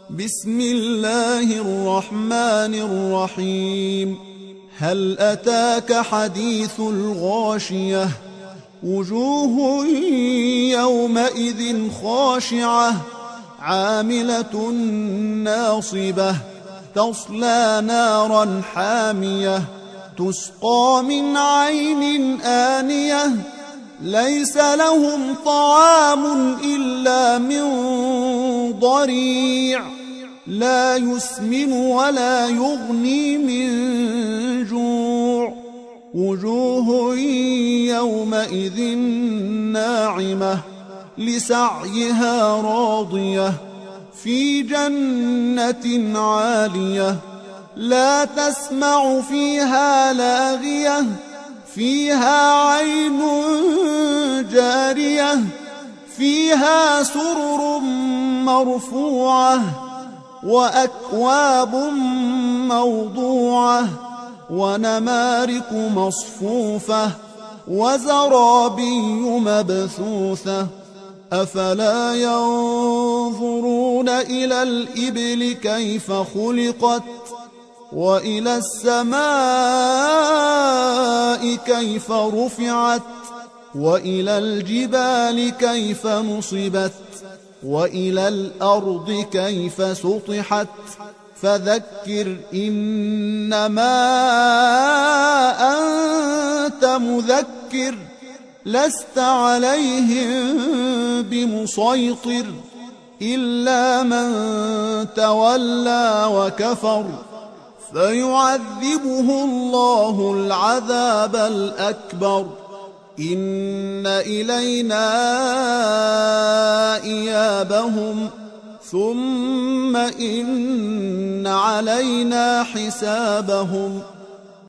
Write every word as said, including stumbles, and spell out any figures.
بسم الله الرحمن الرحيم. هل أتاك حديث الغاشية؟ وجوه يومئذ خاشعة عاملة ناصبة تصلى نارا حامية تسقى من عين آنية ليس لهم طعام إلا من ضريع لا يسمن ولا يغني من جوع. وجوه يومئذ ناعمة لسعيها راضية في جنة عالية لا تسمع فيها لاغية فيها عين جارية فيها سرر مرفوعة وأكواب موضوعة ونمارق مصفوفة وزرابي مبثوثة. أفلا ينظرون إلى الإبل كيف خلقت وإلى السماء كيف رفعت وإلى الجبال كيف نصبت وإلى الأرض كيف سطحت. فذكر إنما أنت مذكر لست عليهم بمسيطر إلا من تولى وكفر فيعذبه الله العذاب الأكبر. إن إلينا إيابهم ثم إن علينا حسابهم.